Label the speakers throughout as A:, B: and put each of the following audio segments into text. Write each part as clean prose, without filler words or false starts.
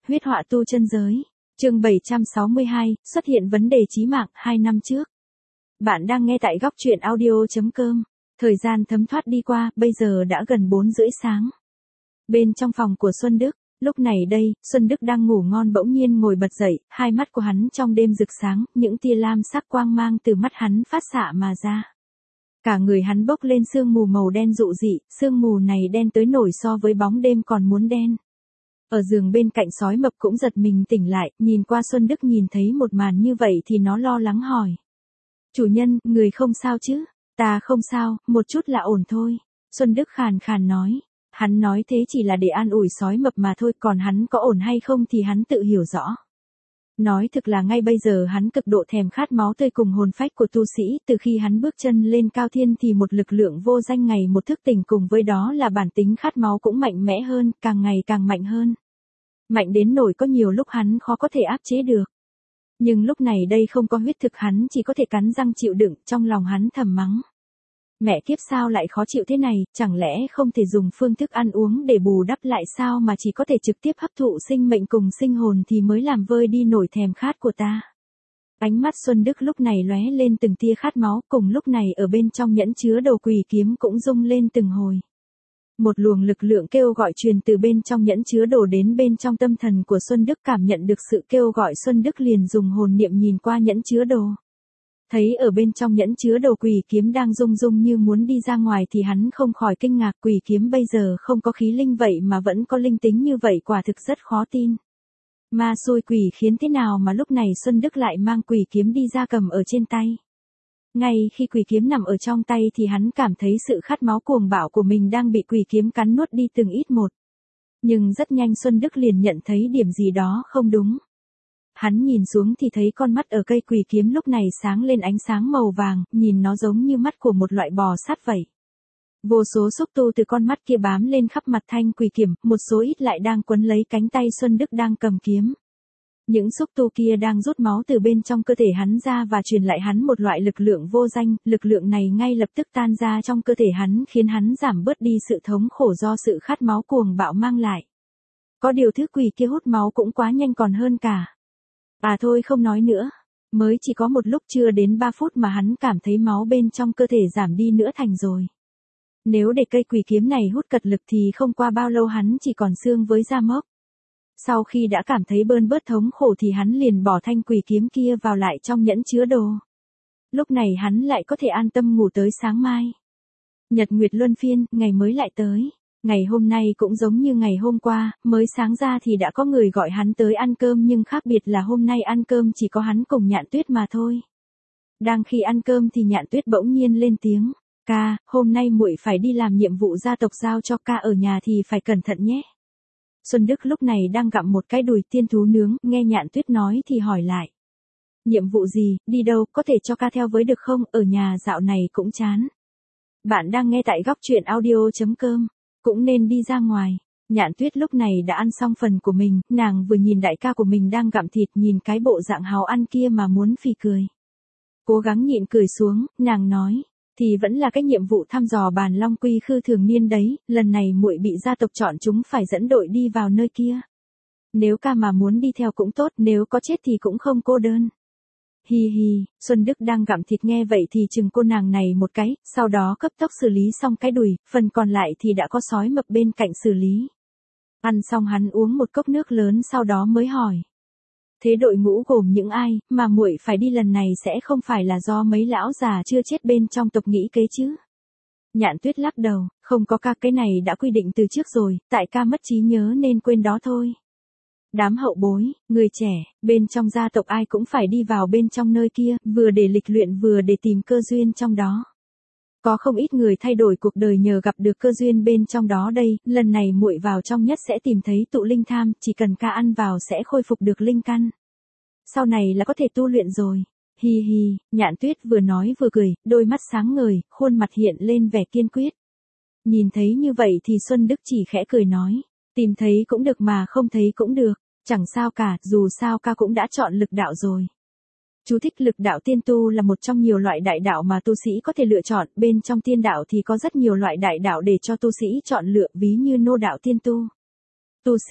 A: Huyết họa tu chân giới. Chương 762, xuất hiện vấn đề chí mạng 2 năm trước. Bạn đang nghe tại goctruyện audio.com. Thời gian thấm thoát đi qua, bây giờ đã gần 4:30 sáng. Bên trong phòng của Xuân Đức, lúc này đây, Xuân Đức đang ngủ ngon bỗng nhiên ngồi bật dậy, hai mắt của hắn trong đêm rực sáng, những tia lam sắc quang mang từ mắt hắn phát xạ mà ra. Cả người hắn bốc lên sương mù màu đen dụ dị, sương mù này đen tới nổi so với bóng đêm còn muốn đen. Ở giường bên cạnh sói mập cũng giật mình tỉnh lại, nhìn qua Xuân Đức nhìn thấy một màn như vậy thì nó lo lắng hỏi. Chủ nhân, người không sao chứ? Ta không sao, một chút là ổn thôi. Xuân Đức khàn khàn nói. Hắn nói thế chỉ là để an ủi sói mập mà thôi, còn hắn có ổn hay không thì hắn tự hiểu rõ. Nói thực là ngay bây giờ hắn cực độ thèm khát máu tươi cùng hồn phách của tu sĩ, từ khi hắn bước chân lên cao thiên thì một lực lượng vô danh ngày một thức tỉnh, cùng với đó là bản tính khát máu cũng mạnh mẽ hơn, càng ngày càng mạnh hơn. Mạnh đến nỗi có nhiều lúc hắn khó có thể áp chế được. Nhưng lúc này đây không có huyết thực, hắn chỉ có thể cắn răng chịu đựng, trong lòng hắn thầm mắng. Mẹ kiếp sao lại khó chịu thế này, chẳng lẽ không thể dùng phương thức ăn uống để bù đắp lại sao mà chỉ có thể trực tiếp hấp thụ sinh mệnh cùng sinh hồn thì mới làm vơi đi nổi thèm khát của ta. Ánh mắt Xuân Đức lúc này lóe lên từng tia khát máu, cùng lúc này ở bên trong nhẫn chứa đồ quỷ kiếm cũng rung lên từng hồi. Một luồng lực lượng kêu gọi truyền từ bên trong nhẫn chứa đồ đến bên trong tâm thần của Xuân Đức, cảm nhận được sự kêu gọi Xuân Đức liền dùng hồn niệm nhìn qua nhẫn chứa đồ. Thấy ở bên trong nhẫn chứa đồ quỷ kiếm đang rung rung như muốn đi ra ngoài thì hắn không khỏi kinh ngạc, quỷ kiếm bây giờ không có khí linh vậy mà vẫn có linh tính như vậy, quả thực rất khó tin. Ma xui quỷ khiến thế nào mà lúc này Xuân Đức lại mang quỷ kiếm đi ra cầm ở trên tay. Ngay khi quỷ kiếm nằm ở trong tay thì hắn cảm thấy sự khát máu cuồng bạo của mình đang bị quỷ kiếm cắn nuốt đi từng ít một. Nhưng rất nhanh Xuân Đức liền nhận thấy điểm gì đó không đúng. Hắn nhìn xuống thì thấy con mắt ở cây quỷ kiếm lúc này sáng lên ánh sáng màu vàng, nhìn nó giống như mắt của một loại bò sát vậy. Vô số xúc tu từ con mắt kia bám lên khắp mặt thanh quỷ kiếm, một số ít lại đang quấn lấy cánh tay Xuân Đức đang cầm kiếm. Những xúc tu kia đang rút máu từ bên trong cơ thể hắn ra và truyền lại hắn một loại lực lượng vô danh, lực lượng này ngay lập tức tan ra trong cơ thể hắn khiến hắn giảm bớt đi sự thống khổ do sự khát máu cuồng bạo mang lại. Có điều thứ quỷ kia hút máu cũng quá nhanh còn hơn cả. À thôi không nói nữa, mới chỉ có một lúc chưa đến 3 phút mà hắn cảm thấy máu bên trong cơ thể giảm đi nữa thành rồi. Nếu để cây quỷ kiếm này hút cật lực thì không qua bao lâu hắn chỉ còn xương với da mốc. Sau khi đã cảm thấy bơn bớt thống khổ thì hắn liền bỏ thanh quỷ kiếm kia vào lại trong nhẫn chứa đồ. Lúc này hắn lại có thể an tâm ngủ tới sáng mai. Nhật nguyệt luân phiên, ngày mới lại tới. Ngày hôm nay cũng giống như ngày hôm qua, mới sáng ra thì đã có người gọi hắn tới ăn cơm, nhưng khác biệt là hôm nay ăn cơm chỉ có hắn cùng Nhạn Tuyết mà thôi. Đang khi ăn cơm thì Nhạn Tuyết bỗng nhiên lên tiếng, "Ca, hôm nay muội phải đi làm nhiệm vụ gia tộc giao cho ca ở nhà thì phải cẩn thận nhé." Xuân Đức lúc này đang gặm một cái đùi tiên thú nướng, nghe Nhạn Tuyết nói thì hỏi lại. "Nhiệm vụ gì, đi đâu, có thể cho ca theo với được không, ở nhà dạo này cũng chán." Bạn đang nghe tại goctruyện audio.com. Cũng nên đi ra ngoài. Nhạn Tuyết lúc này đã ăn xong phần của mình, nàng vừa nhìn đại ca của mình đang gặm thịt, nhìn cái bộ dạng háo ăn kia mà muốn phì cười. Cố gắng nhịn cười xuống, nàng nói, thì vẫn là cái nhiệm vụ thăm dò bàn long quy khư thường niên đấy, lần này muội bị gia tộc chọn chúng phải dẫn đội đi vào nơi kia. Nếu ca mà muốn đi theo cũng tốt, nếu có chết thì cũng không cô đơn. Hi hi, Xuân Đức đang gặm thịt nghe vậy thì chừng cô nàng này một cái, sau đó cấp tốc xử lý xong cái đùi, phần còn lại thì đã có sói mập bên cạnh xử lý. Ăn xong hắn uống một cốc nước lớn sau đó mới hỏi. Thế đội ngũ gồm những ai, mà muội phải đi lần này sẽ không phải là do mấy lão già chưa chết bên trong tộc nghĩ kế chứ? Nhạn Tuyết lắc đầu, không có ca, cái này đã quy định từ trước rồi, tại ca mất trí nhớ nên quên đó thôi. Đám hậu bối, người trẻ, bên trong gia tộc ai cũng phải đi vào bên trong nơi kia, vừa để lịch luyện vừa để tìm cơ duyên trong đó. Có không ít người thay đổi cuộc đời nhờ gặp được cơ duyên bên trong đó đây, lần này muội vào trong nhất sẽ tìm thấy tụ linh tham, chỉ cần ca ăn vào sẽ khôi phục được linh căn. Sau này là có thể tu luyện rồi. Hi hi, Nhạn Tuyết vừa nói vừa cười, đôi mắt sáng ngời, khuôn mặt hiện lên vẻ kiên quyết. Nhìn thấy như vậy thì Xuân Đức chỉ khẽ cười nói, tìm thấy cũng được mà không thấy cũng được. Chẳng sao cả, dù sao ca cũng đã chọn lực đạo rồi. Chú thích: lực đạo tiên tu là một trong nhiều loại đại đạo mà tu sĩ có thể lựa chọn, bên trong tiên đạo thì có rất nhiều loại đại đạo để cho tu sĩ chọn lựa, ví như nô đạo tiên tu. Tu sĩ,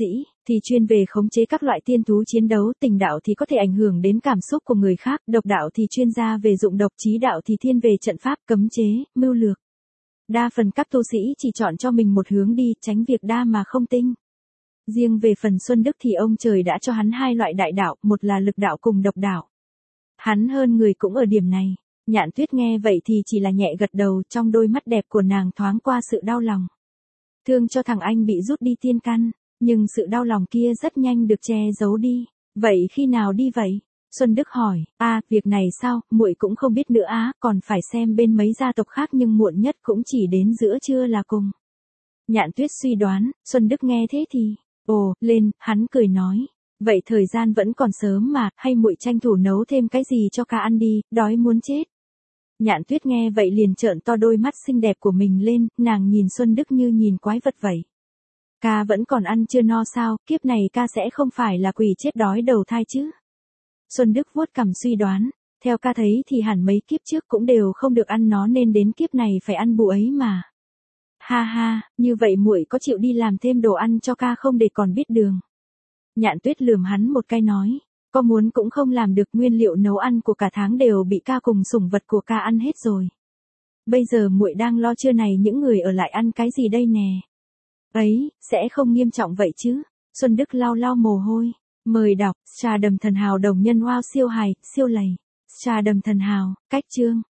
A: thì chuyên về khống chế các loại tiên thú chiến đấu, tình đạo thì có thể ảnh hưởng đến cảm xúc của người khác, độc đạo thì chuyên gia về dụng độc, chí đạo thì thiên về trận pháp, cấm chế, mưu lược. Đa phần các tu sĩ chỉ chọn cho mình một hướng đi, tránh việc đa mà không tinh. Riêng về phần Xuân Đức thì ông trời đã cho hắn hai loại đại đạo, một là lực đạo cùng độc đạo. Hắn hơn người cũng ở điểm này. Nhạn Tuyết nghe vậy thì chỉ là nhẹ gật đầu, trong đôi mắt đẹp của nàng thoáng qua sự đau lòng. Thương cho thằng anh bị rút đi tiên căn, nhưng sự đau lòng kia rất nhanh được che giấu đi. Vậy khi nào đi vậy? Xuân Đức hỏi. Việc này sao, muội cũng không biết nữa á, còn phải xem bên mấy gia tộc khác nhưng muộn nhất cũng chỉ đến giữa trưa là cùng. Nhạn Tuyết suy đoán. Xuân Đức nghe thế thì, lên, hắn cười nói. Vậy thời gian vẫn còn sớm mà, hay muội tranh thủ nấu thêm cái gì cho ca ăn đi, đói muốn chết. Nhạn Tuyết nghe vậy liền trợn to đôi mắt xinh đẹp của mình lên, nàng nhìn Xuân Đức như nhìn quái vật vậy. Ca vẫn còn ăn chưa no sao, kiếp này ca sẽ không phải là quỷ chết đói đầu thai chứ. Xuân Đức vuốt cằm suy đoán, theo ca thấy thì hẳn mấy kiếp trước cũng đều không được ăn nó nên đến kiếp này phải ăn bù ấy mà. Ha ha, như vậy muội có chịu đi làm thêm đồ ăn cho ca không để còn biết đường. Nhạn Tuyết lườm hắn một cái nói, có muốn cũng không làm được, nguyên liệu nấu ăn của cả tháng đều bị ca cùng sủng vật của ca ăn hết rồi. Bây giờ muội đang lo trưa này những người ở lại ăn cái gì đây nè. Ấy, sẽ không nghiêm trọng vậy chứ. Xuân Đức lau lau mồ hôi. Mời đọc, Trà Đầm Thần Hào đồng nhân wow siêu hài, siêu lầy. Trà Đầm Thần Hào, cách chương.